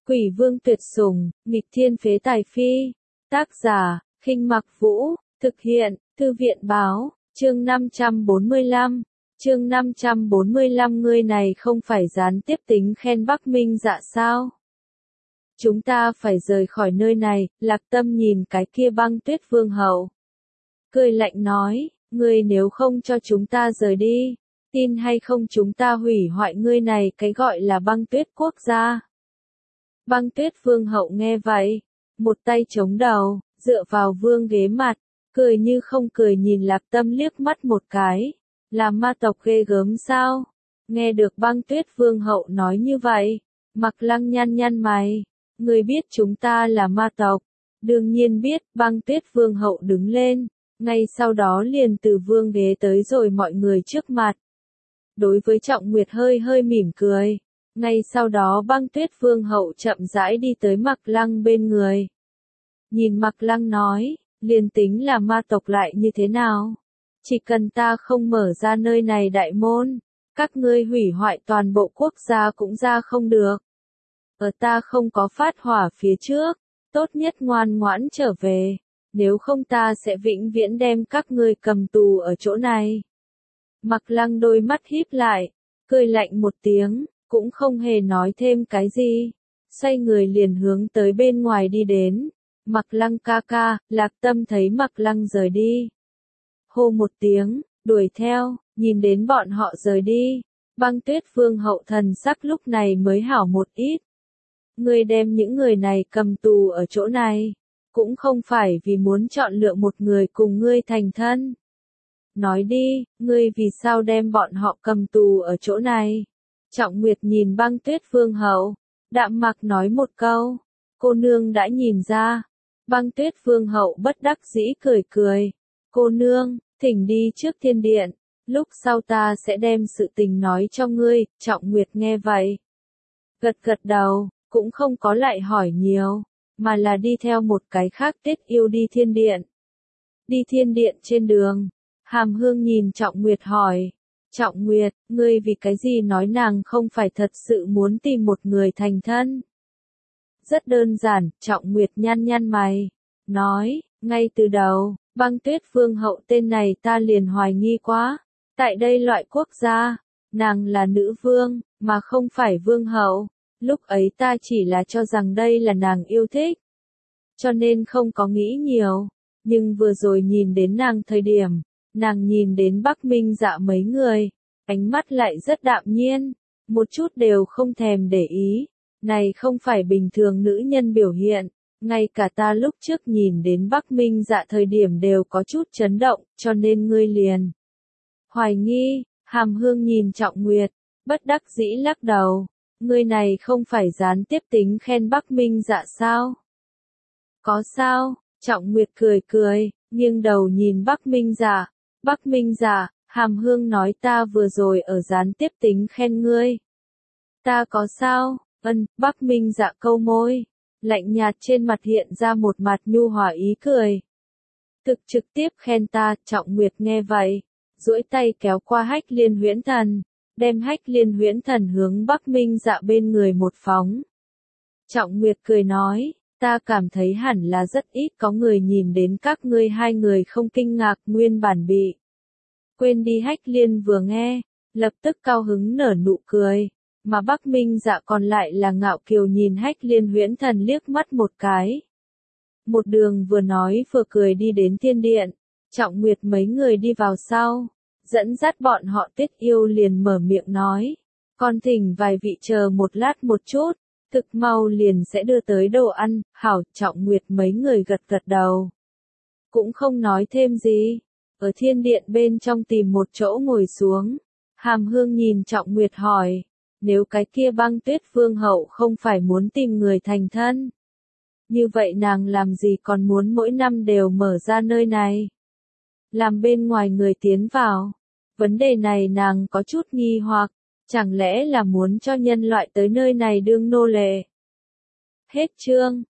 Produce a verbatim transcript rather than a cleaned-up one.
Quỷ vương tuyệt sủng, nghịch thiên phế tài phi. Tác giả, Khinh Mặc Vũ, thực hiện, Thư viện báo, chương năm trăm bốn mươi lăm. Chương năm trăm bốn mươi lăm ngươi này không phải gián tiếp tính khen Bắc Minh Dạ sao? Chúng ta phải rời khỏi nơi này, Lạc Tâm nhìn cái kia Băng Tuyết Vương hậu. Cười lạnh nói, ngươi nếu không cho chúng ta rời đi, tin hay không chúng ta hủy hoại ngươi này cái gọi là Băng Tuyết quốc gia. Băng Tuyết Vương hậu nghe vậy, một tay chống đầu, dựa vào vương ghế mặt, cười như không cười nhìn Lạc Tâm liếc mắt một cái, là ma tộc ghê gớm sao? Nghe được Băng Tuyết Vương hậu nói như vậy, Mặc Lăng nhăn nhăn mày, ngươi biết chúng ta là ma tộc? Đương nhiên biết. Băng Tuyết Vương hậu đứng lên, ngay sau đó liền từ vương ghế tới rồi mọi người trước mặt. Đối với Trọng Nguyệt hơi hơi mỉm cười. Ngay sau đó Băng Tuyết Vương hậu chậm rãi đi tới Mặc Lăng bên người. Nhìn Mặc Lăng nói, liền tính là ma tộc lại như thế nào? Chỉ cần ta không mở ra nơi này đại môn, các ngươi hủy hoại toàn bộ quốc gia cũng ra không được. Ở ta không có phát hỏa phía trước, tốt nhất ngoan ngoãn trở về, nếu không ta sẽ vĩnh viễn đem các ngươi cầm tù ở chỗ này. Mặc Lăng đôi mắt híp lại, cười lạnh một tiếng, cũng không hề nói thêm cái gì, xoay người liền hướng tới bên ngoài đi đến. Mặc Lăng ca ca. Lạc Tâm thấy Mặc Lăng rời đi, hô một tiếng, đuổi theo, nhìn đến bọn họ rời đi, Băng Tuyết Vương hậu thần sắc lúc này mới hảo một ít. Ngươi đem những người này cầm tù ở chỗ này, cũng không phải vì muốn chọn lựa một người cùng ngươi thành thân. Nói đi, ngươi vì sao đem bọn họ cầm tù ở chỗ này? Trọng Nguyệt nhìn Băng Tuyết Vương hậu, đạm mạc nói một câu, cô nương đã nhìn ra. Băng Tuyết Vương hậu bất đắc dĩ cười cười, cô nương, thỉnh đi trước thiên điện, lúc sau ta sẽ đem sự tình nói cho ngươi. Trọng Nguyệt nghe vậy, gật gật đầu, cũng không có lại hỏi nhiều, mà là đi theo một cái khác Tiết Yêu đi thiên điện. Đi thiên điện trên đường, Hàm Hương nhìn Trọng Nguyệt hỏi, Trọng Nguyệt, ngươi vì cái gì nói nàng không phải thật sự muốn tìm một người thành thân? Rất đơn giản. Trọng Nguyệt nhăn nhăn mày, nói, ngay từ đầu, Băng Tuyết Vương hậu tên này ta liền hoài nghi quá. Tại đây loại quốc gia, nàng là nữ vương, mà không phải vương hậu. Lúc ấy ta chỉ là cho rằng đây là nàng yêu thích, cho nên không có nghĩ nhiều. Nhưng vừa rồi nhìn đến nàng thời điểm, nàng nhìn đến Bắc Minh Dạ mấy người, ánh mắt lại rất đạm nhiên, một chút đều không thèm để ý. Này không phải bình thường nữ nhân biểu hiện, ngay cả ta lúc trước nhìn đến Bắc Minh Dạ thời điểm đều có chút chấn động, cho nên ngươi liền hoài nghi. Hàm Hương nhìn Trọng Nguyệt, bất đắc dĩ lắc đầu, ngươi này không phải gián tiếp tính khen Bắc Minh Dạ sao? Có sao? Trọng Nguyệt cười cười, nghiêng đầu nhìn Bắc Minh Dạ. Bắc Minh Dạ, Hàm Hương nói ta vừa rồi ở gián tiếp tính khen ngươi. Ta có sao? Ân. Bắc Minh Dạ câu môi, lạnh nhạt trên mặt hiện ra một mặt nhu hòa ý cười. Thực trực tiếp khen ta. Trọng Nguyệt nghe vậy, duỗi tay kéo qua Hách Liên Huyễn Thần, đem Hách Liên Huyễn Thần hướng Bắc Minh Dạ bên người một phóng. Trọng Nguyệt cười nói, ta cảm thấy hẳn là rất ít có người nhìn đến các ngươi hai người không kinh ngạc. Nguyên bản bị quên đi Hách Liên vừa nghe, lập tức cao hứng nở nụ cười, mà Bắc Minh Dạ còn lại là ngạo kiều nhìn Hách Liên Huyễn Thần liếc mắt một cái. Một đường vừa nói vừa cười đi đến thiên điện. Trọng Nguyệt mấy người đi vào sau, dẫn dắt bọn họ. Tiết Yêu liền mở miệng nói, con thỉnh vài vị chờ một lát một chút, thực mau liền sẽ đưa tới đồ ăn. Hảo. Trọng Nguyệt mấy người gật gật đầu, cũng không nói thêm gì, ở thiên điện bên trong tìm một chỗ ngồi xuống. Hàm Hương nhìn Trọng Nguyệt hỏi, nếu cái kia Băng Tuyết Vương hậu không phải muốn tìm người thành thân, như vậy nàng làm gì còn muốn mỗi năm đều mở ra nơi này, làm bên ngoài người tiến vào? Vấn đề này nàng có chút nghi hoặc, chẳng lẽ là muốn cho nhân loại tới nơi này đương nô lệ? Hết chương.